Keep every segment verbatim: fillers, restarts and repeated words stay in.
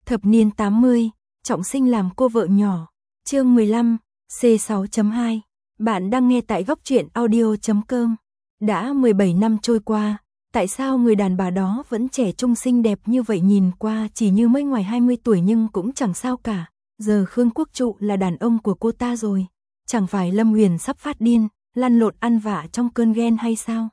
Thập niên tám mươi, trọng sinh làm cô vợ nhỏ. Chương mười lăm, C sáu chấm hai. Bạn đang nghe tại góc truyện audio chấm com. Đã mười bảy năm trôi qua, tại sao người đàn bà đó vẫn trẻ trung xinh đẹp như vậy, nhìn qua chỉ như mới ngoài hai mươi tuổi nhưng cũng chẳng sao cả. Giờ Khương Quốc Trụ là đàn ông của cô ta rồi. Chẳng phải Lâm Huyền sắp phát điên, lăn lộn ăn vạ trong cơn ghen hay sao?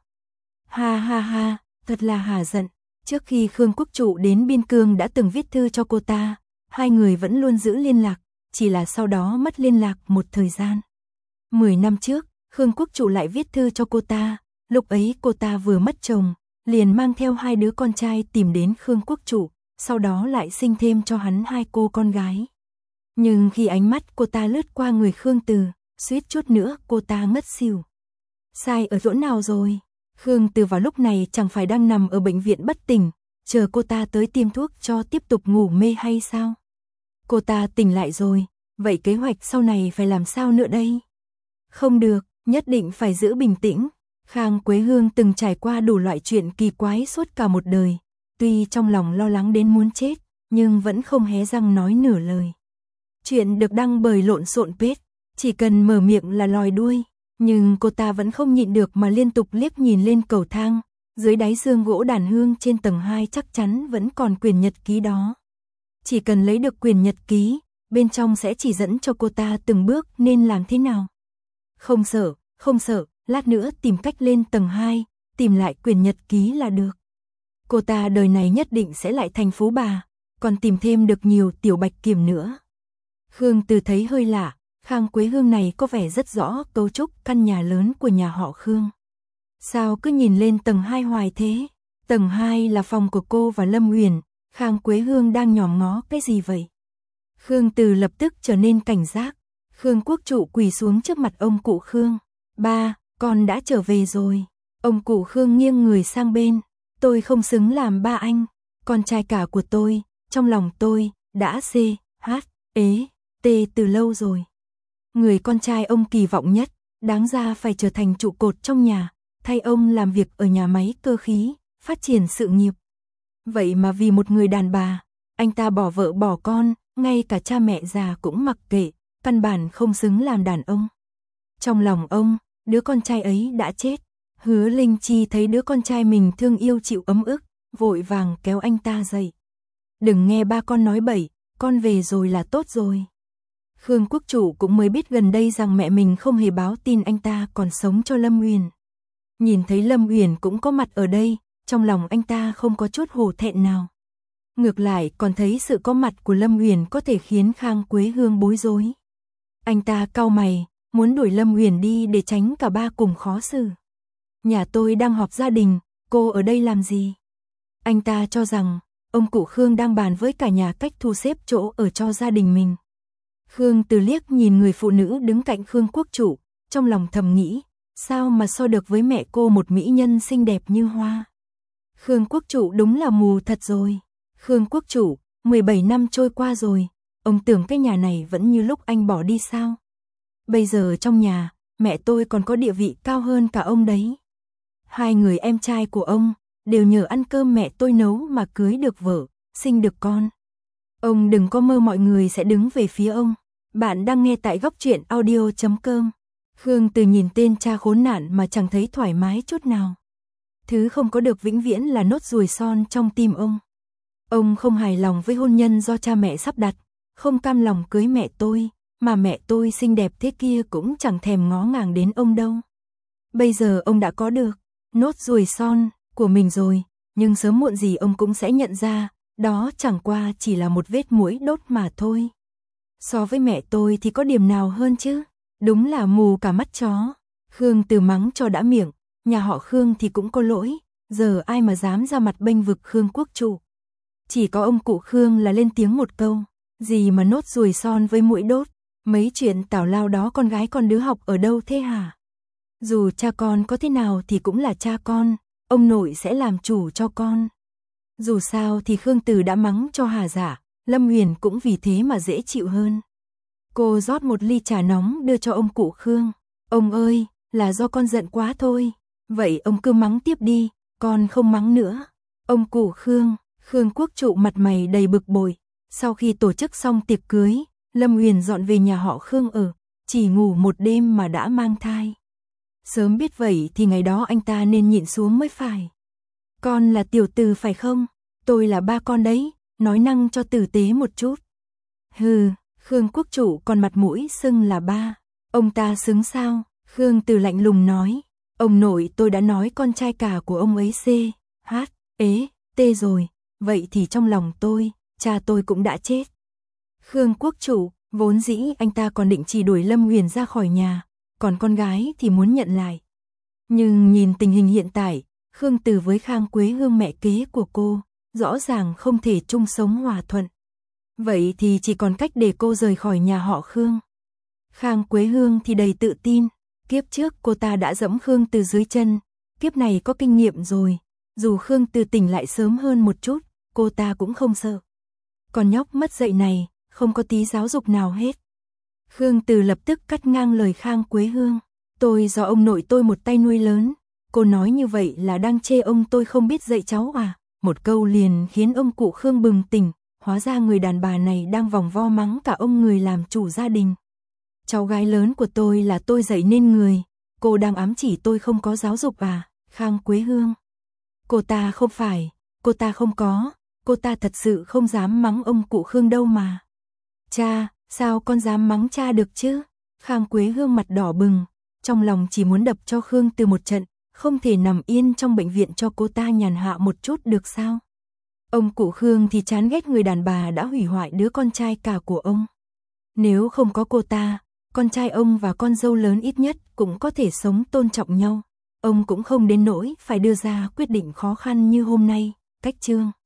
Ha ha ha, thật là hả giận. Trước khi Khương Quốc Trụ đến Biên Cương đã từng viết thư cho cô ta, hai người vẫn luôn giữ liên lạc, chỉ là sau đó mất liên lạc một thời gian. Mười năm trước, Khương Quốc Trụ lại viết thư cho cô ta, lúc ấy cô ta vừa mất chồng, liền mang theo hai đứa con trai tìm đến Khương Quốc Trụ, sau đó lại sinh thêm cho hắn hai cô con gái. Nhưng khi ánh mắt cô ta lướt qua người Khương Từ, suýt chút nữa cô ta ngất xỉu. Sai ở chỗ nào rồi? Khương Từ vào lúc này chẳng phải đang nằm ở bệnh viện bất tỉnh, chờ cô ta tới tiêm thuốc cho tiếp tục ngủ mê hay sao? Cô ta tỉnh lại rồi, vậy kế hoạch sau này phải làm sao nữa đây? Không được, nhất định phải giữ bình tĩnh. Khang Quế Hương từng trải qua đủ loại chuyện kỳ quái suốt cả một đời, tuy trong lòng lo lắng đến muốn chết, nhưng vẫn không hé răng nói nửa lời. Chuyện được đăng bởi Lộn Xộn Page, chỉ cần mở miệng là lòi đuôi. Nhưng cô ta vẫn không nhịn được mà liên tục liếc nhìn lên cầu thang, dưới đáy giường gỗ đàn hương trên tầng hai chắc chắn vẫn còn quyển nhật ký đó. Chỉ cần lấy được quyển nhật ký, bên trong sẽ chỉ dẫn cho cô ta từng bước nên làm thế nào. Không sợ, không sợ, lát nữa tìm cách lên tầng hai, tìm lại quyển nhật ký là được. Cô ta đời này nhất định sẽ lại thành phú bà, còn tìm thêm được nhiều tiểu bạch kiểm nữa. Khương Từ thấy hơi lạ. Khang Quế Hương này có vẻ rất rõ cấu trúc căn nhà lớn của nhà họ Khương. Sao cứ nhìn lên tầng hai hoài thế? Tầng hai là phòng của cô và Lâm Huyền, Khang Quế Hương đang nhòm ngó cái gì vậy? Khương Từ lập tức trở nên cảnh giác. Khương Quốc Trụ quỳ xuống trước mặt ông cụ Khương. Ba, con đã trở về rồi. Ông cụ Khương nghiêng người sang bên. Tôi không xứng làm ba anh, con trai cả của tôi, trong lòng tôi, đã C, H, ế, T từ lâu rồi. Người con trai ông kỳ vọng nhất, đáng ra phải trở thành trụ cột trong nhà, thay ông làm việc ở nhà máy cơ khí, phát triển sự nghiệp. Vậy mà vì một người đàn bà, anh ta bỏ vợ bỏ con, ngay cả cha mẹ già cũng mặc kệ, căn bản không xứng làm đàn ông. Trong lòng ông, đứa con trai ấy đã chết. Hứa Linh Chi thấy đứa con trai mình thương yêu chịu ấm ức, vội vàng kéo anh ta dậy. Đừng nghe ba con nói bậy, con về rồi là tốt rồi. Khương Quốc Trụ cũng mới biết gần đây rằng mẹ mình không hề báo tin anh ta còn sống cho Lâm Huyền. Nhìn thấy Lâm Huyền cũng có mặt ở đây, trong lòng anh ta không có chút hổ thẹn nào. Ngược lại còn thấy sự có mặt của Lâm Huyền có thể khiến Khang Quế Hương bối rối. Anh ta cau mày, muốn đuổi Lâm Huyền đi để tránh cả ba cùng khó xử. Nhà tôi đang họp gia đình, cô ở đây làm gì? Anh ta cho rằng, ông cụ Khương đang bàn với cả nhà cách thu xếp chỗ ở cho gia đình mình. Khương Từ liếc nhìn người phụ nữ đứng cạnh Khương Quốc Trụ, trong lòng thầm nghĩ, sao mà so được với mẹ cô một mỹ nhân xinh đẹp như hoa. Khương Quốc Trụ đúng là mù thật rồi. Khương Quốc Trụ, mười bảy năm trôi qua rồi, ông tưởng cái nhà này vẫn như lúc anh bỏ đi sao? Bây giờ trong nhà, mẹ tôi còn có địa vị cao hơn cả ông đấy. Hai người em trai của ông, đều nhờ ăn cơm mẹ tôi nấu mà cưới được vợ, sinh được con. Ông đừng có mơ mọi người sẽ đứng về phía ông. Bạn đang nghe tại góc truyện audio chấm com. Khương Từ nhìn tên cha khốn nạn mà chẳng thấy thoải mái chút nào. Thứ không có được vĩnh viễn là nốt ruồi son trong tim ông. Ông không hài lòng với hôn nhân do cha mẹ sắp đặt, không cam lòng cưới mẹ tôi, mà mẹ tôi xinh đẹp thế kia cũng chẳng thèm ngó ngàng đến ông đâu. Bây giờ ông đã có được nốt ruồi son của mình rồi, nhưng sớm muộn gì ông cũng sẽ nhận ra, đó chẳng qua chỉ là một vết muỗi đốt mà thôi. So với mẹ tôi thì có điểm nào hơn chứ? Đúng là mù cả mắt chó. Khương Từ mắng cho đã miệng, nhà họ Khương thì cũng có lỗi, giờ ai mà dám ra mặt bênh vực Khương Quốc Trụ. Chỉ có ông cụ Khương là lên tiếng một câu, gì mà nốt ruồi son với muỗi đốt, mấy chuyện tào lao đó con gái con đứa học ở đâu thế hả? Dù cha con có thế nào thì cũng là cha con, ông nội sẽ làm chủ cho con. Dù sao thì Khương Từ đã mắng cho hà giả, Lâm Huyền cũng vì thế mà dễ chịu hơn. Cô rót một ly trà nóng đưa cho ông cụ Khương. Ông ơi, là do con giận quá thôi. Vậy ông cứ mắng tiếp đi, con không mắng nữa. Ông cụ Khương, Khương Quốc Trụ mặt mày đầy bực bội. Sau khi tổ chức xong tiệc cưới, Lâm Huyền dọn về nhà họ Khương ở, chỉ ngủ một đêm mà đã mang thai. Sớm biết vậy thì ngày đó anh ta nên nhịn xuống mới phải. Con là tiểu từ phải không? Tôi là ba con đấy, nói năng cho tử tế một chút. Hừ, Khương quốc chủ còn mặt mũi xưng là ba. Ông ta xứng sao? Khương Từ lạnh lùng nói. Ông nội tôi đã nói con trai cả của ông ấy C, H, ế, T rồi. Vậy thì trong lòng tôi, cha tôi cũng đã chết. Khương quốc chủ, vốn dĩ anh ta còn định chỉ đuổi Lâm Huyền ra khỏi nhà, còn con gái thì muốn nhận lại. Nhưng nhìn tình hình hiện tại, Khương Từ với Khang Quế Hương mẹ kế của cô, rõ ràng không thể chung sống hòa thuận. Vậy thì chỉ còn cách để cô rời khỏi nhà họ Khương. Khang Quế Hương thì đầy tự tin, kiếp trước cô ta đã dẫm Khương Từ dưới chân, kiếp này có kinh nghiệm rồi, dù Khương Từ tỉnh lại sớm hơn một chút, cô ta cũng không sợ. Còn nhóc mất dạy này, không có tí giáo dục nào hết. Khương Từ lập tức cắt ngang lời Khang Quế Hương. Tôi do ông nội tôi một tay nuôi lớn, cô nói như vậy là đang chê ông tôi không biết dạy cháu à? Một câu liền khiến ông cụ Khương bừng tỉnh, hóa ra người đàn bà này đang vòng vo mắng cả ông người làm chủ gia đình. Cháu gái lớn của tôi là tôi dạy nên người, cô đang ám chỉ tôi không có giáo dục à? Khang Quế Hương. Cô ta không phải, cô ta không có, cô ta thật sự không dám mắng ông cụ Khương đâu mà. Cha, sao con dám mắng cha được chứ? Khang Quế Hương mặt đỏ bừng, trong lòng chỉ muốn đập cho Khương Từ một trận, không thể nằm yên trong bệnh viện cho cô ta nhàn hạ một chút được sao? Ông cụ Khương thì chán ghét người đàn bà đã hủy hoại đứa con trai cả của ông. Nếu không có cô ta, con trai ông và con dâu lớn ít nhất cũng có thể sống tôn trọng nhau. Ông cũng không đến nỗi phải đưa ra quyết định khó khăn như hôm nay. Cách chương